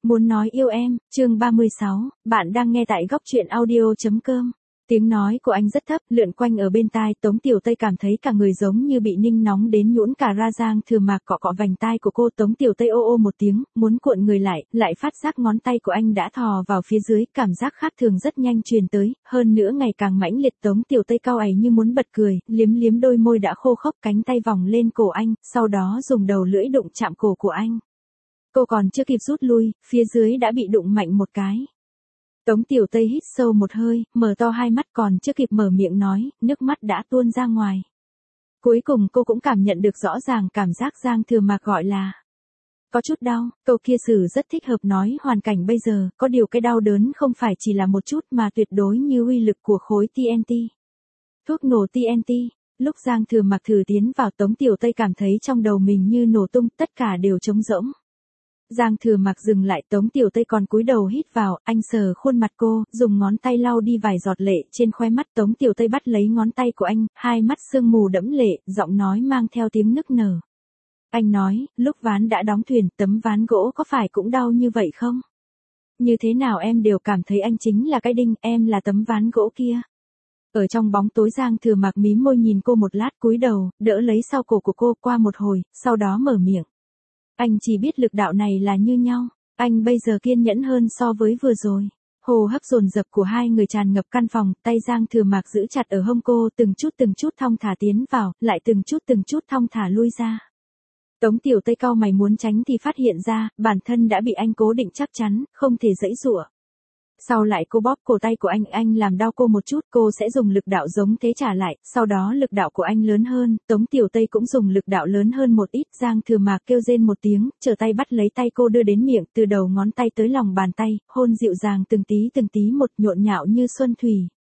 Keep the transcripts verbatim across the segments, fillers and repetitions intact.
Muốn nói yêu em, chương ba mươi sáu, bạn đang nghe tại góc truyện audio.com. Tiếng nói của anh rất thấp, lượn quanh ở bên tai, Tống Tiểu Tây cảm thấy cả người giống như bị ninh nóng đến nhũn cả ra. Giang Thừa Mạc cọ cọ vành tai của cô. Tống Tiểu Tây ô ô một tiếng, muốn cuộn người lại, lại phát giác ngón tay của anh đã thò vào phía dưới, cảm giác khác thường rất nhanh truyền tới, hơn nữa ngày càng mãnh liệt. Tống Tiểu Tây cau ày như muốn bật cười, liếm liếm đôi môi đã khô khốc, cánh tay vòng lên cổ anh, sau đó dùng đầu lưỡi đụng chạm cổ của anh. Cô còn chưa kịp rút lui, phía dưới đã bị đụng mạnh một cái. Tống Tiểu Tây hít sâu một hơi, mở to hai mắt, còn chưa kịp mở miệng nói, nước mắt đã tuôn ra ngoài. Cuối cùng cô cũng cảm nhận được rõ ràng cảm giác Giang Thừa Mạc gọi là có chút đau. Câu kia sử rất thích hợp nói hoàn cảnh bây giờ, có điều cái đau đớn không phải chỉ là một chút mà tuyệt đối như uy lực của khối tê en tê. Thuốc nổ tê en tê. Lúc Giang Thừa Mạc thử tiến vào, Tống Tiểu Tây cảm thấy trong đầu mình như nổ tung, tất cả đều trống rỗng. Giang Thừa Mạc dừng lại, Tống Tiểu Tây còn cúi đầu hít vào, anh sờ khuôn mặt cô, dùng ngón tay lau đi vài giọt lệ trên khóe mắt. Tống Tiểu Tây bắt lấy ngón tay của anh, hai mắt sương mù đẫm lệ, giọng nói mang theo tiếng nức nở. Anh nói, lúc ván đã đóng thuyền, tấm ván gỗ có phải cũng đau như vậy không? Như thế nào em đều cảm thấy anh chính là cái đinh, em là tấm ván gỗ kia. Ở trong bóng tối, Giang Thừa Mạc mím môi nhìn cô một lát, cúi đầu, đỡ lấy sau cổ của cô. Qua một hồi, sau đó mở miệng. Anh chỉ biết lực đạo này là như nhau, anh bây giờ kiên nhẫn hơn so với vừa rồi. Hô hấp dồn dập của hai người tràn ngập căn phòng, tay Giang Thừa Mạc giữ chặt ở hông cô, từng chút từng chút thong thả tiến vào, lại từng chút từng chút thong thả lui ra. Tống Tiểu Tây cau mày muốn tránh thì phát hiện ra, bản thân đã bị anh cố định chắc chắn, không thể giãy giụa. Sau lại cô bóp cổ tay của anh, anh làm đau cô một chút, cô sẽ dùng lực đạo giống thế trả lại, sau đó lực đạo của anh lớn hơn, Tống Tiểu Tây cũng dùng lực đạo lớn hơn một ít. Giang Thừa Mạc kêu rên một tiếng, trở tay bắt lấy tay cô đưa đến miệng, từ đầu ngón tay tới lòng bàn tay, hôn dịu dàng từng tí từng tí một, nhộn nhạo như xuân thủy.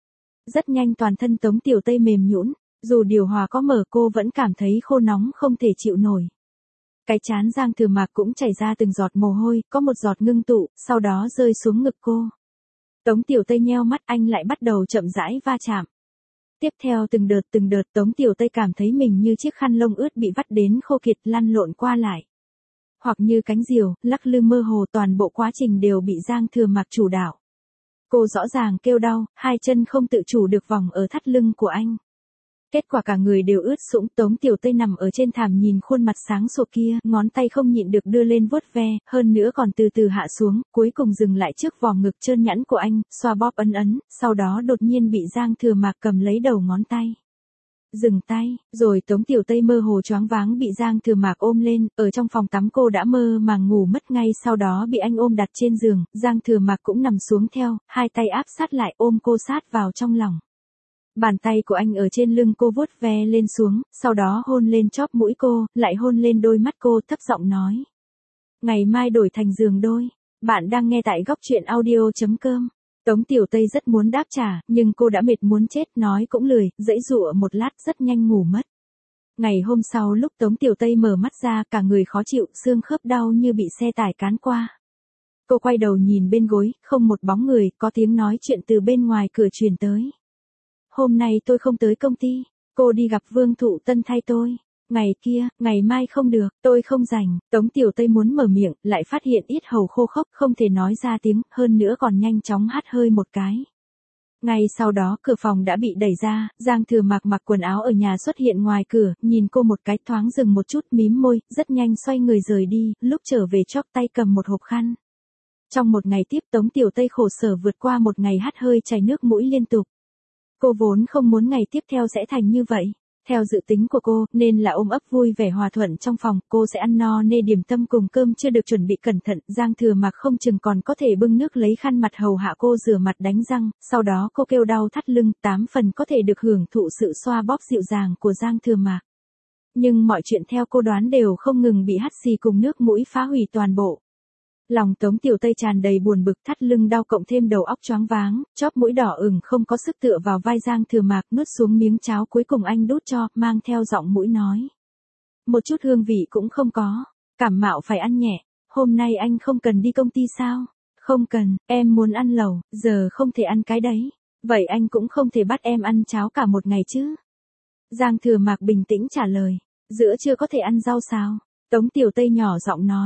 Rất nhanh toàn thân Tống Tiểu Tây mềm nhũn, dù điều hòa có mở cô vẫn cảm thấy khô nóng không thể chịu nổi. Cái trán Giang Thừa Mạc cũng chảy ra từng giọt mồ hôi, có một giọt ngưng tụ, sau đó rơi xuống ngực cô. Tống Tiểu Tây nheo mắt, anh lại bắt đầu chậm rãi va chạm. Tiếp theo từng đợt từng đợt, Tống Tiểu Tây cảm thấy mình như chiếc khăn lông ướt bị vắt đến khô kiệt, lăn lộn qua lại. Hoặc như cánh diều, lắc lư mơ hồ, toàn bộ quá trình đều bị Giang Thừa Mạc chủ đạo. Cô rõ ràng kêu đau, hai chân không tự chủ được vòng ở thắt lưng của anh. Kết quả cả người đều ướt sũng. Tống Tiểu Tây nằm ở trên thảm nhìn khuôn mặt sáng sủa kia, ngón tay không nhịn được đưa lên vuốt ve, hơn nữa còn từ từ hạ xuống, cuối cùng dừng lại trước vỏ ngực trơn nhẵn của anh, xoa bóp ấn ấn, sau đó đột nhiên bị Giang Thừa Mạc cầm lấy đầu ngón tay. Dừng tay, rồi Tống Tiểu Tây mơ hồ choáng váng bị Giang Thừa Mạc ôm lên, ở trong phòng tắm cô đã mơ màng ngủ mất ngay sau đó bị anh ôm đặt trên giường, Giang Thừa Mạc cũng nằm xuống theo, hai tay áp sát lại ôm cô sát vào trong lòng. Bàn tay của anh ở trên lưng cô vuốt ve lên xuống, sau đó hôn lên chóp mũi cô, lại hôn lên đôi mắt cô, thấp giọng nói. Ngày mai đổi thành giường đôi. Bạn đang nghe tại góc truyện audio.com. Tống Tiểu Tây rất muốn đáp trả, nhưng cô đã mệt muốn chết, nói cũng lười, giãy giụa một lát rất nhanh ngủ mất. Ngày hôm sau lúc Tống Tiểu Tây mở mắt ra, cả người khó chịu, xương khớp đau như bị xe tải cán qua. Cô quay đầu nhìn bên gối, không một bóng người, có tiếng nói chuyện từ bên ngoài cửa truyền tới. Hôm nay tôi không tới công ty, cô đi gặp Vương Thụ Tân thay tôi. Ngày kia, ngày mai không được, tôi không rảnh. Tống Tiểu Tây muốn mở miệng, lại phát hiện yết hầu khô khốc, không thể nói ra tiếng, hơn nữa còn nhanh chóng hắt hơi một cái. Ngay sau đó cửa phòng đã bị đẩy ra, Giang Thừa Mạc mặc quần áo ở nhà xuất hiện ngoài cửa, nhìn cô một cái, thoáng dừng một chút, mím môi, rất nhanh xoay người rời đi, lúc trở về chóp tay cầm một hộp khăn. Trong một ngày tiếp, Tống Tiểu Tây khổ sở vượt qua một ngày hắt hơi chảy nước mũi liên tục. Cô vốn không muốn ngày tiếp theo sẽ thành như vậy. Theo dự tính của cô, nên là ôm ấp vui vẻ hòa thuận trong phòng, cô sẽ ăn no nê điểm tâm cùng cơm chưa được chuẩn bị cẩn thận, Giang Thừa Mạc không chừng còn có thể bưng nước lấy khăn mặt hầu hạ cô rửa mặt đánh răng, sau đó cô kêu đau thắt lưng, tám phần có thể được hưởng thụ sự xoa bóp dịu dàng của Giang Thừa Mạc. Nhưng mọi chuyện theo cô đoán đều không ngừng bị hắt xì cùng nước mũi phá hủy toàn bộ. Lòng Tống Tiểu Tây tràn đầy buồn bực, thắt lưng đau cộng thêm đầu óc choáng váng, chóp mũi đỏ ửng không có sức tựa vào vai Giang Thừa Mạc, nuốt xuống miếng cháo cuối cùng anh đút cho, mang theo giọng mũi nói. Một chút hương vị cũng không có, cảm mạo phải ăn nhẹ, hôm nay anh không cần đi công ty sao? Không cần, em muốn ăn lẩu, giờ không thể ăn cái đấy. Vậy anh cũng không thể bắt em ăn cháo cả một ngày chứ? Giang Thừa Mạc bình tĩnh trả lời, giữa trưa có thể ăn rau sao? Tống Tiểu Tây nhỏ giọng nói.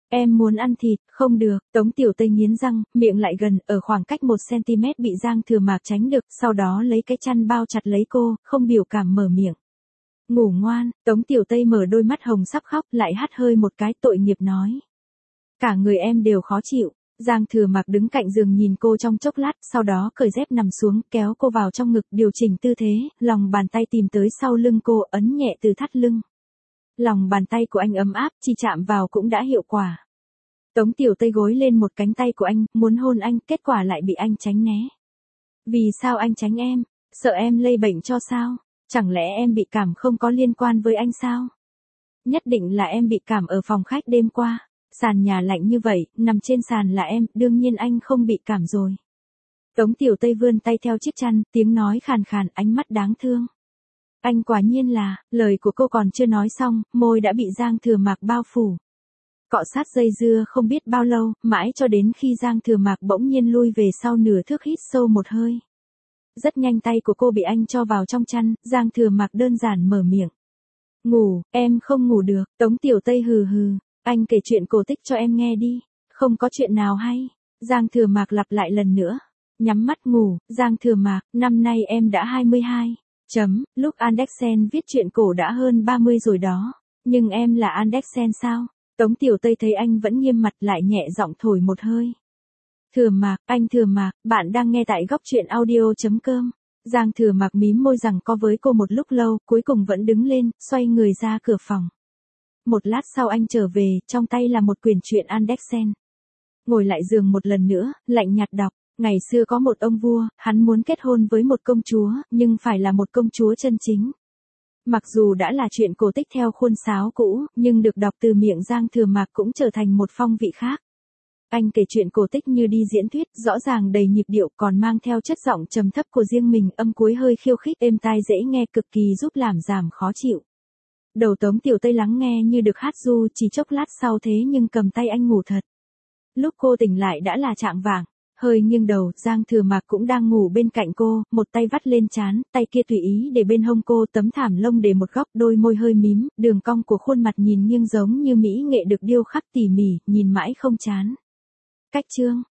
Em muốn ăn thịt, không được, Tống Tiểu Tây nghiến răng, miệng lại gần, ở khoảng cách một xăng-ti-mét bị Giang Thừa Mạc tránh được, sau đó lấy cái chăn bao chặt lấy cô, không biểu cảm mở miệng. Ngủ ngoan, Tống Tiểu Tây mở đôi mắt hồng sắp khóc, lại hắt hơi một cái tội nghiệp nói. Cả người em đều khó chịu. Giang Thừa Mạc đứng cạnh giường nhìn cô trong chốc lát, sau đó cởi dép nằm xuống, kéo cô vào trong ngực, điều chỉnh tư thế, lòng bàn tay tìm tới sau lưng cô, ấn nhẹ từ thắt lưng. Lòng bàn tay của anh ấm áp, chỉ chạm vào cũng đã hiệu quả. Tống Tiểu Tây gối lên một cánh tay của anh, muốn hôn anh, kết quả lại bị anh tránh né. Vì sao anh tránh em? Sợ em lây bệnh cho sao? Chẳng lẽ em bị cảm không có liên quan với anh sao? Nhất định là em bị cảm ở phòng khách đêm qua. Sàn nhà lạnh như vậy, nằm trên sàn là em, đương nhiên anh không bị cảm rồi. Tống Tiểu Tây vươn tay theo chiếc chăn, tiếng nói khàn khàn, ánh mắt đáng thương. Anh quả nhiên là, lời của cô còn chưa nói xong, môi đã bị Giang Thừa Mạc bao phủ. Cọ sát dây dưa không biết bao lâu, mãi cho đến khi Giang Thừa Mạc bỗng nhiên lui về sau nửa thước, hít sâu một hơi. Rất nhanh tay của cô bị anh cho vào trong chăn, Giang Thừa Mạc đơn giản mở miệng. Ngủ, em không ngủ được, Tống Tiểu Tây hừ hừ. Anh kể chuyện cổ tích cho em nghe đi. Không có chuyện nào hay. Giang Thừa Mạc lặp lại lần nữa. Nhắm mắt ngủ, Giang Thừa Mạc, năm nay em đã hai mươi hai. Chấm, lúc Andersen viết chuyện cổ đã hơn ba mươi rồi đó. Nhưng em là Andersen sao? Tống Tiểu Tây thấy anh vẫn nghiêm mặt lại nhẹ giọng thổi một hơi. Thừa Mạc, anh Thừa Mạc, bạn đang nghe tại góc truyện audio chấm com. Giang Thừa Mạc mím môi rằng co với cô một lúc lâu, cuối cùng vẫn đứng lên, xoay người ra cửa phòng. Một lát sau anh trở về, trong tay là một quyển truyện Andersen. Ngồi lại giường một lần nữa, lạnh nhạt đọc. Ngày xưa có một ông vua, hắn muốn kết hôn với một công chúa, nhưng phải là một công chúa chân chính. Mặc dù đã là chuyện cổ tích theo khuôn sáo cũ, nhưng được đọc từ miệng Giang Thừa Mạc cũng trở thành một phong vị khác. Anh kể chuyện cổ tích như đi diễn thuyết, rõ ràng đầy nhịp điệu, còn mang theo chất giọng trầm thấp của riêng mình, âm cuối hơi khiêu khích, êm tai dễ nghe, cực kỳ giúp làm giảm khó chịu. Đầu Tống Tiểu Tây lắng nghe như được hát ru, chỉ chốc lát sau thế nhưng cầm tay anh ngủ thật. Lúc cô tỉnh lại đã là chạng vạng, hơi nghiêng đầu, Giang Thừa Mạc cũng đang ngủ bên cạnh cô, một tay vắt lên trán, tay kia tùy ý để bên hông cô, tấm thảm lông để một góc, đôi môi hơi mím, đường cong của khuôn mặt nhìn nghiêng giống như mỹ nghệ được điêu khắc tỉ mỉ, nhìn mãi không chán. Cách chương